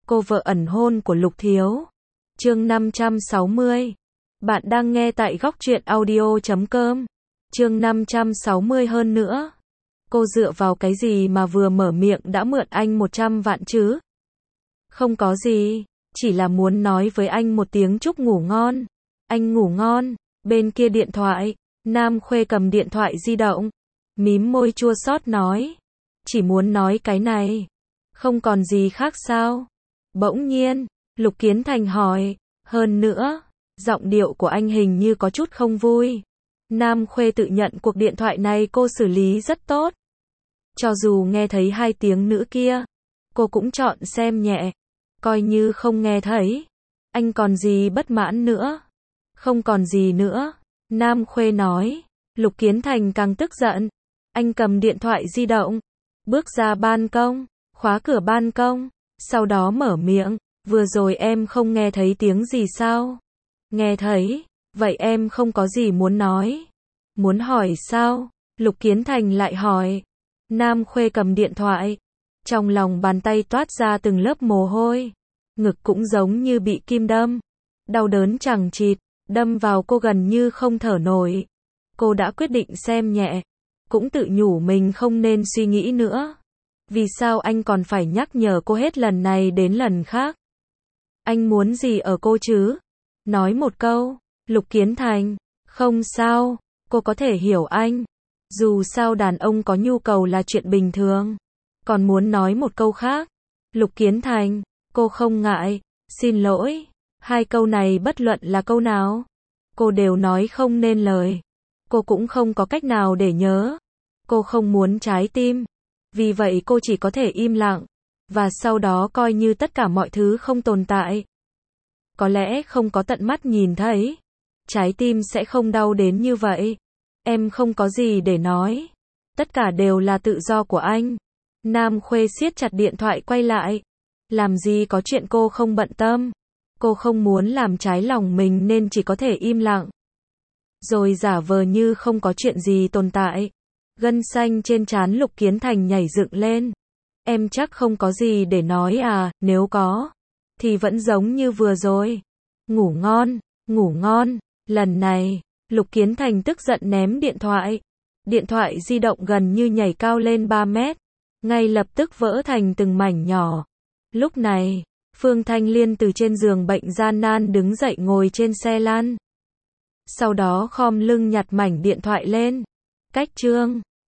Cô vợ ẩn hôn của Lục Thiếu. Chương 560. Bạn đang nghe tại góc truyện audio.com. Chương 560 hơn nữa. Cô dựa vào cái gì mà vừa mở miệng đã mượn anh 100 vạn chứ? Không có gì, chỉ là muốn nói với anh một tiếng chúc ngủ ngon. Anh ngủ ngon. Bên kia điện thoại, Nam Khuê cầm điện thoại di động, mím môi chua xót nói. Chỉ muốn nói cái này. Không còn gì khác sao? Bỗng nhiên, Lục Kiến Thành hỏi, hơn nữa, giọng điệu của anh hình như có chút không vui. Nam Khuê tự nhận cuộc điện thoại này cô xử lý rất tốt. Cho dù nghe thấy hai tiếng nữ kia, cô cũng chọn xem nhẹ, coi như không nghe thấy. Anh còn gì bất mãn nữa? Không còn gì nữa, Nam Khuê nói. Lục Kiến Thành càng tức giận. Anh cầm điện thoại di động, bước ra ban công, khóa cửa ban công, sau đó mở miệng, vừa rồi em không nghe thấy tiếng gì sao? Nghe thấy, vậy em không có gì muốn nói. Muốn hỏi sao? Lục Kiến Thành lại hỏi. Nam Khuê cầm điện thoại, trong lòng bàn tay toát ra từng lớp mồ hôi, ngực cũng giống như bị kim đâm, đau đớn chằng chịt, đâm vào cô gần như không thở nổi. Cô đã quyết định xem nhẹ, cũng tự nhủ mình không nên suy nghĩ nữa. Vì sao anh còn phải nhắc nhở cô hết lần này đến lần khác? Anh muốn gì ở cô chứ? Nói một câu. Lục Kiến Thành, không sao, cô có thể hiểu anh. Dù sao đàn ông có nhu cầu là chuyện bình thường. Còn muốn nói một câu khác. Lục Kiến Thành, cô không ngại, xin lỗi. Hai câu này bất luận là câu nào, cô đều nói không nên lời. Cô cũng không có cách nào để nhớ. Cô không muốn trái tim. Vì vậy cô chỉ có thể im lặng. Và sau đó coi như tất cả mọi thứ không tồn tại. Có lẽ không có tận mắt nhìn thấy, trái tim sẽ không đau đến như vậy. Em không có gì để nói. Tất cả đều là tự do của anh. Nam Khuê siết chặt điện thoại quay lại. Làm gì có chuyện cô không bận tâm. Cô không muốn làm trái lòng mình nên chỉ có thể im lặng. Rồi giả vờ như không có chuyện gì tồn tại. Gân xanh trên trán Lục Kiến Thành nhảy dựng lên. Em chắc không có gì để nói à, nếu có, thì vẫn giống như vừa rồi. Ngủ ngon, ngủ ngon. Lần này, Lục Kiến Thành tức giận ném điện thoại. Điện thoại di động gần như nhảy cao lên 3 mét. Ngay lập tức vỡ thành từng mảnh nhỏ. Lúc này, Phương Thanh Liên từ trên giường bệnh gian nan đứng dậy ngồi trên xe lăn. Sau đó khom lưng nhặt mảnh điện thoại lên. Cách chương